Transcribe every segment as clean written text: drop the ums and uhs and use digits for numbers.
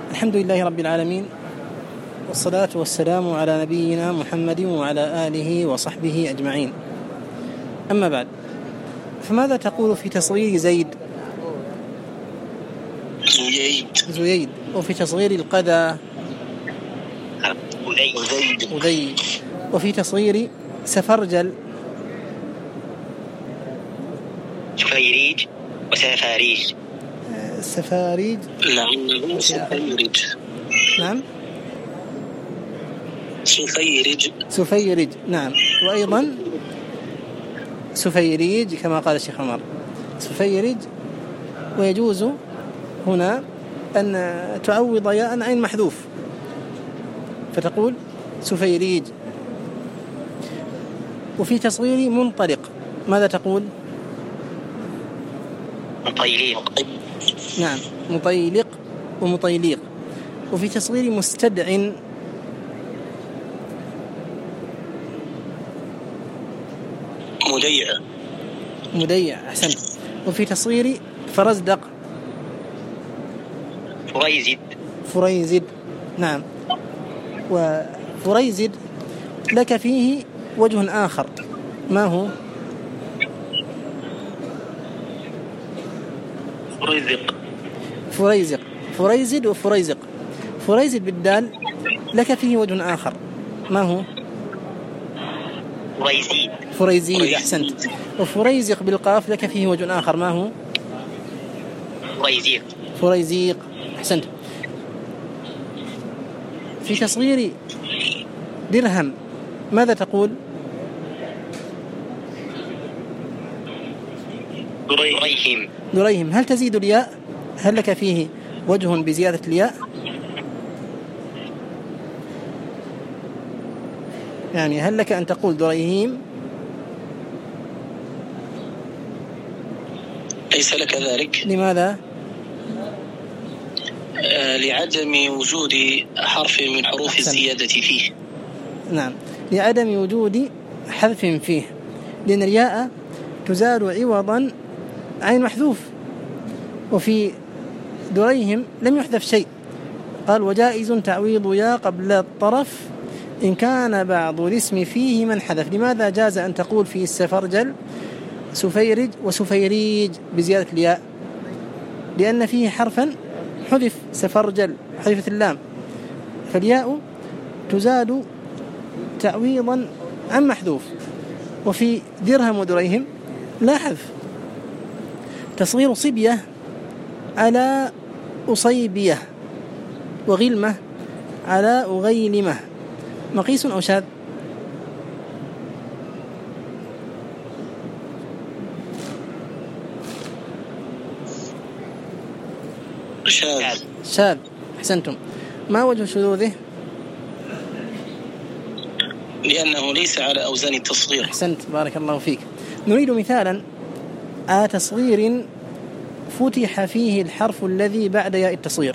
الحمد لله رب العالمين، والصلاة والسلام على نبينا محمد وعلى آله وصحبه أجمعين. أما بعد، فماذا تقول في تصغير زيد؟ زيد. وفي تصغير القذى؟ أذيد. وفي تصغير سفرجل؟ سفيريج وسفاريج. سفاريج. نعم. سفيرج. نعم. وأيضا سفيريج كما قال الشيخ عمر، سفيرج. ويجوز هنا أن تعوض ياء عين محذوف فتقول سفيريج. وفي تصغير منطلق ماذا تقول؟ مطيليق. نعم، مطيلق ومطيليق. وفي تصغير مستدع مديع. أحسنت. وفي تصغير فرزدق فريزد. نعم. وفريزد لك فيه وجه آخر، ما هو؟ فريزد وفريزق. فريزد بالدال لك فيه وجه آخر، ما هو؟ فريزيد. أحسنت. وفريزق بالقاف لك فيه وجه آخر، ما هو؟ فريزيق. أحسنت. في تصغير درهم ماذا تقول؟ دريهم. هل تزيد الياء؟ هل لك فيه وجه بزيادة الياء؟ يعني هل لك أن تقول دريهيم؟ ليس لك ذلك. لماذا؟ لعدم وجود حرف من حروف الزيادة فيه. نعم، لعدم وجود حذف فيه، لأن الياء تزال عوضا عين محذوف، وفي دريهم لم يحذف شيء. قال وجائز تعويض يا قبل الطرف إن كان بعض الاسم فيه من حذف. لماذا جاز أن تقول في السفرجل سفيرج وسفيريج بزيادة الياء؟ لأن فيه حرفا حذف، سفرجل حذفت اللام، فالياء تزاد تعويضا عن محذوف. وفي درهم ودريهم لا حذف. تصغير صبية على أصيبية، وغلمة على أغيلمة، مقيس أو شاذ؟ شاذ. أحسنتم. ما وجه شذوذه؟ لأنه ليس على أوزان التصغير. أحسنت، بارك الله فيك. نريد مثالا على تصغير فتح فيه الحرف الذي بعد ياء التصغير.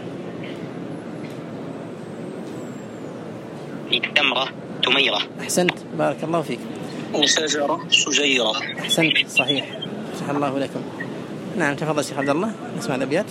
تمرة تميرة. أحسنت، بارك الله فيك. وشجرة شجيرة. أحسنت، صحيح، فتح الله لكم. نعم، تفضل شيخ عبد الله، نسمع الأبيات.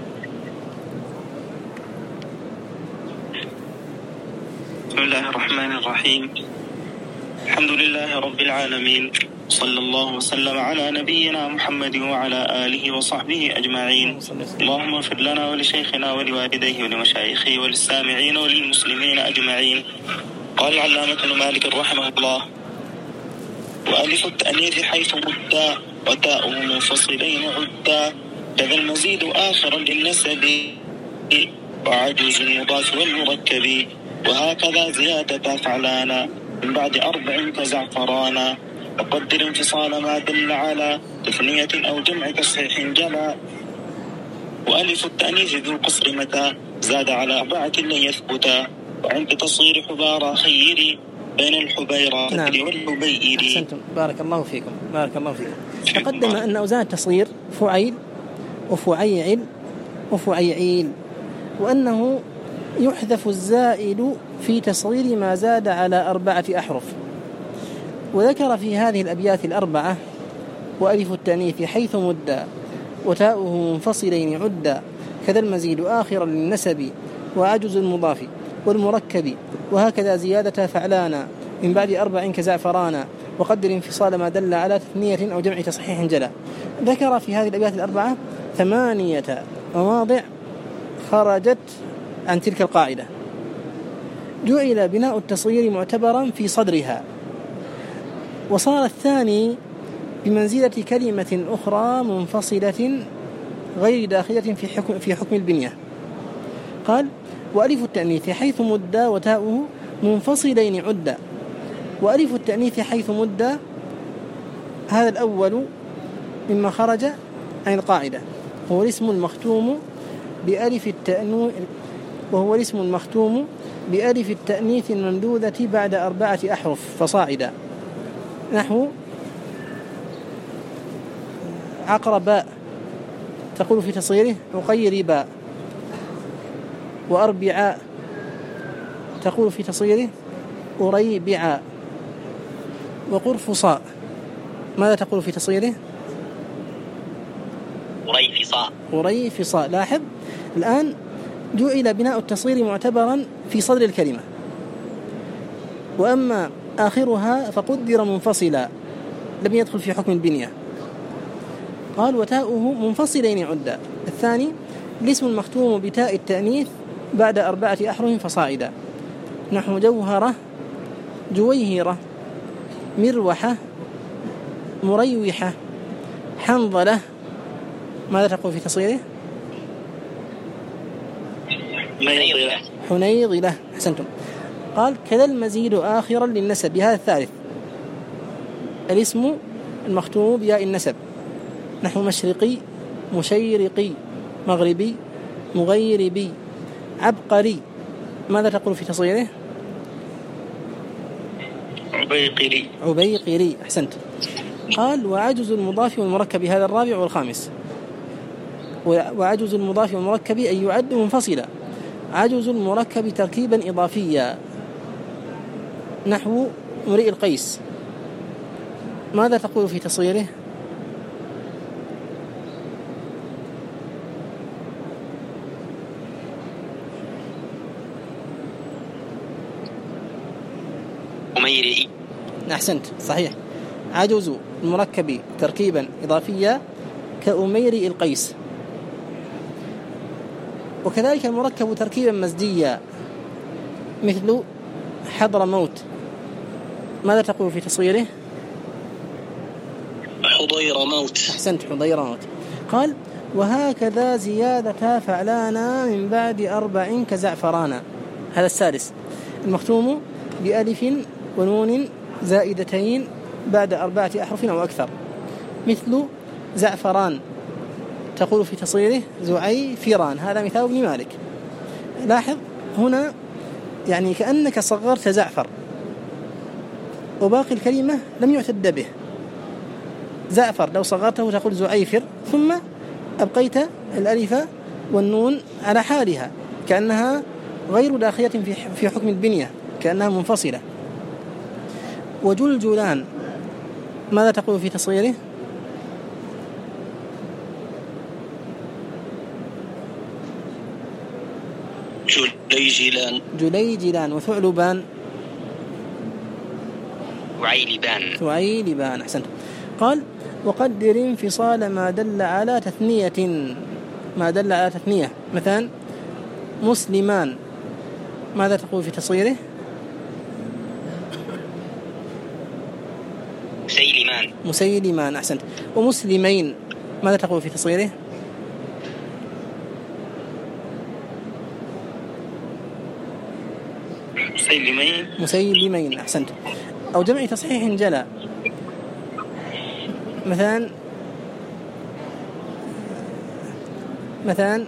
بسم الله الرحمن الرحيم. الحمد لله رب العالمين، صلى الله وسلم على نبينا محمد وعلى آله وصحبه أجمعين. اللهم اغفر لنا ولشيخنا ولوالديه ولمشايخه وللسامعين وللمسلمين أجمعين. قال العلامة ابن مالك رحمه الله: وألف التأنيث حيث مدّا وتاؤه منفصلين عدّا، كذا المزيد آخرا للنسب وعجوز المضاف والمركب، وهكذا زيادة فعلانا من بعد 4 كزعفرانا، وقدر انفصال ما دل على تثنية أو جمع تصحيح جلا. وألف التأنيث ذو القصر متى زاد على 4 لن يثبتا، وعند تصغير حبارى خيري بين الحبيرة والحبير. أحسنتم، بارك الله فيكم، بارك الله فيكم. تقدم أن أوزان التصغير فعيل وفعيعل وفعيعيل، وأنه يحذف الزائد في تصغير ما زاد على 4 أحرف. وذكر في هذه الأبيات 4: وألف التأنيث حيث مدّا وتاؤه منفصلين عدّا، كذا المزيد آخرا للنسب وعجز المضاف والمركب وهكذا زيادة فعلانا من بعد 4 كزعفرانا وقدر انفصال ما دل على تثنية أو جمع تصحيح جلا. ذكر في هذه الأبيات الأربعة 8 مواضع خرجت عن تلك القاعدة. جعل بناء التصغير معتبرا في صدرها، وصار الثاني بمنزلة كلمة أخرى منفصلة غير داخلة في حكم البنية. قال: وألف التأنيث حيث مد وتاؤه منفصلين عد. وألف التأنيث حيث مد هذا الأول مما خرج عن القاعدة، وهو الاسم المختوم بألف التأنيث الممدودة بعد 4 أحرف فصاعدا، نحو عقرباء تقول في تصغيره عقيرباء، وأربعاء تقول في تصغيره أريبعاء، وقرفصاء ماذا تقول في تصغيره؟ أريفصاء. لاحظ الآن جعل بناء التصغير معتبرا في صدر الكلمة، وأما آخرها فقدر منفصلا لم يدخل في حكم البنية. قال: وتاؤه منفصلين عدا. الثاني الاسم المختوم بتاء التأنيث بعد 4 أحرف فصاعدا، نحو جوهرة جويهرة مروحة مريوحة حنظلة ماذا تقول في تصغيره؟ حنيظلة. أحسنتم. قال: كذا المزيد آخرا للنسب. هذا الثالث الاسم المختوم بياء النسب، نحو مشرقي مشيرقي مغربي مغيربي عبقري ماذا تقول في تصغيره؟ عبيقري. أحسنت. قال: وعجز المضاف والمركب. هذا الرابع والخامس. وعجز المضاف والمركب أن يعد منفصلا، عجز المركب تركيبا إضافيا، نحو امرئ القيس ماذا تقول في تصغيره؟ أميرئي. أحسنت، صحيح. عجز المركب تركيبا إضافيا كأميرئ القيس. وكذلك المركب تركيبا مزديا مثل حضر موت ماذا تقول في تصغيره؟ حضير موت. أحسنت، حضير موت. قال: وهكذا زيادة فعلانا من بعد 4 كزعفرانا. هذا السادس المختوم بألف ونون زائدتين بعد 4 أحرف أو أكثر، مثل زعفران تقول في تصغيره زعيفران. هذا مثال ابن مالك. لاحظ هنا يعني كأنك صغرت زعفر وباقي الكلمة لم يعتد به. زعفر لو صغرته تقول زعيفر، ثم أبقيت الألف والنون على حالها كأنها غير داخلة في حكم البنية، كأنها منفصلة. وجلجلان ماذا تقول في تصغيره؟ جليجلان. وثعلبان ثعيلبان. أحسنت. قال: وقدر انفصال ما دل على تثنية. مثلا مسلمان ماذا تقول في تصغيره؟ مسيلمان. أحسنت. ومسلمين ماذا تقول في تصغيره؟ مسيلمين. أحسنت. أو جمع تصحيح جلا، مثلا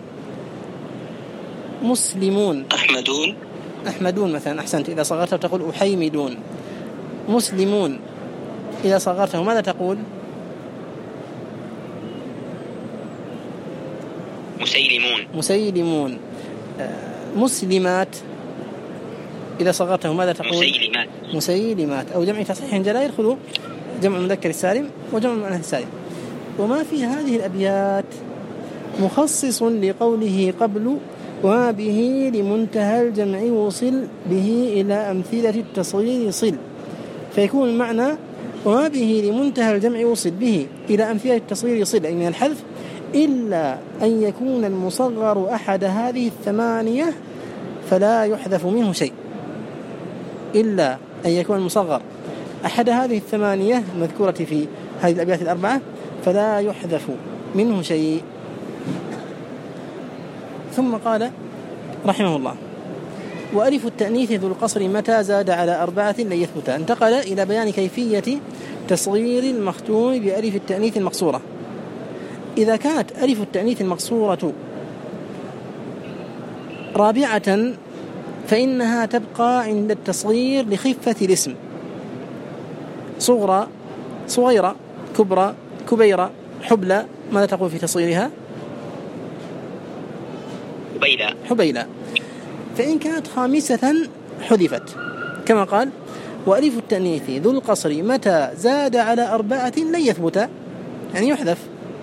مسلمون أحمدون مثلا. أحسنت. إذا صغرته تقول أحيمدون. مسلمون إذا صغرته ماذا تقول؟ مسيلمون. مسلمات إذا صغرته ماذا تقول؟ مسيلمات. أو جمع تصحيح جلا يدخل جمع المذكر السالم وجمع المؤنث السالم. وما في هذه الأبيات مخصص لقوله قبل وما به لمنتهى الجمع وصل به إلى أمثلة التصغير صل، فيكون المعنى وما به لمنتهى الجمع وصل به إلى أمثلة التصغير صل، أي من الحذف، إلا أن يكون المصغر أحد هذه الثمانية فلا يحذف منه شيء. إلا أن يكون المصغر أحد هذه الثمانية المذكورة في هذه الأبيات الأربعة فلا يحذف منه شيء. ثم قال رحمه الله: وألف التأنيث ذو القصر متى زاد على 4 لن يثبت. انتقل إلى بيان كيفية تصغير المختوم بألف التأنيث المقصورة. إذا كانت ألف التأنيث المقصورة رابعة فإنها تبقى عند التصغير لخفة الاسم، صغرى، صغيرة، كبرى، كبيرة، حبلى. ماذا تقول في تصغيرها؟ حبيلة. فإن كانت خامسة حذفت، كما قال: وألف التأنيث ذو القصر متى زاد على 4 لن يثبت، يعني يحذف.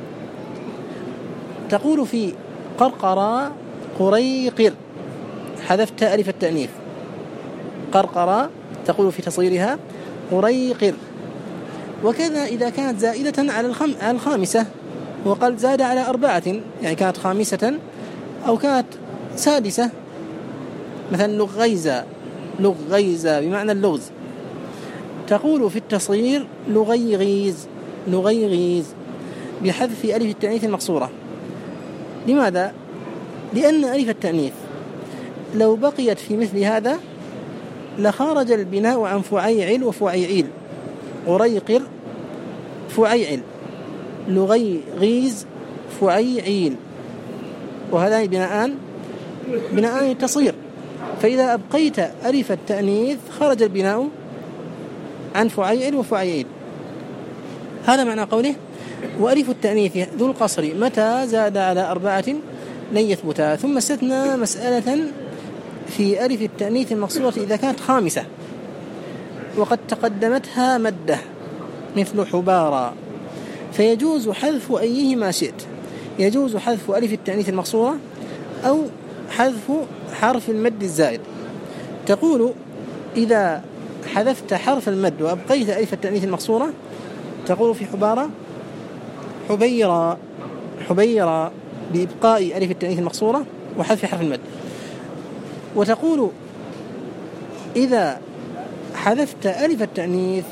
تقول في قرقرة قريقر، حذفت ألف التأنيث. قرقرة تقول في تصغيرها قريقر. وكذا إذا كانت زائدة على الخامسة، وقال زاد على 4، يعني كانت خامسة أو كانت سادسة، مثلا لغيزة، لغيزة بمعنى اللغز، تقول في التصغير لغيغيز، لغيغيز، بحذف ألف التأنيث المقصورة. لماذا؟ لأن ألف التأنيث لو بقيت في مثل هذا لخرج البناء عن فعيعل وفعيعيل. قريقر فعيعل، لغيغيز فعيعيل، وهذان بناءان التصغير. فإذا أبقيت ألف التأنيث خرج البناء عن فعيعل وفعيعيل. هذا معنى قوله: وألف التأنيث ذو القصر متى زاد على 4 لن يثبتا. ثم استثنى مسألة في ألف التأنيث المقصورة إذا كانت خامسة وقد تقدمتها مدة مثل حبارى، فيجوز حذف أيهما شئت. يجوز حذف ألف التأنيث المقصورة أو حذف حرف المد الزائد. تقول إذا حذفت حرف المد وأبقيت ألف التأنيث المقصورة، تقول في حبارى حبيرى، حبيرى، بإبقاء ألف التأنيث المقصورة وحذف حرف المد. وتقول إذا حذفت ألف التأنيث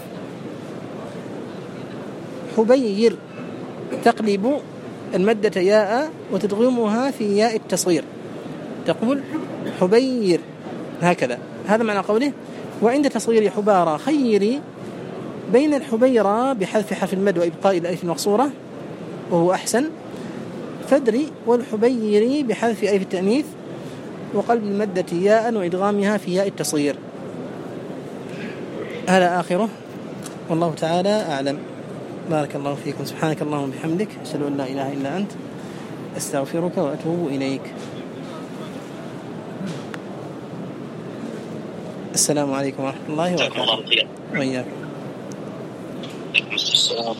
حبير، تقلب المدة ياء وتدغمها في ياء التصغير، تقول حبير، هكذا. هذا معنى قوله: وعند تصغير حبارى خيري بين الحبيرة بحذف حرف المد وإبقاء الألف المقصورة وهو أحسن، فدري والحبيري بحذف ألف التأنيث وقلب المدة ياء وإدغامها في ياء التصغير. هذا آخره، والله تعالى أعلم. بارك الله فيكم. سبحانك اللهم وبحمدك، أشهد أن لا إله إلا أنت، أستغفرك وأتوب إليك. السلام عليكم ورحمة الله وبركاته. وإياكم.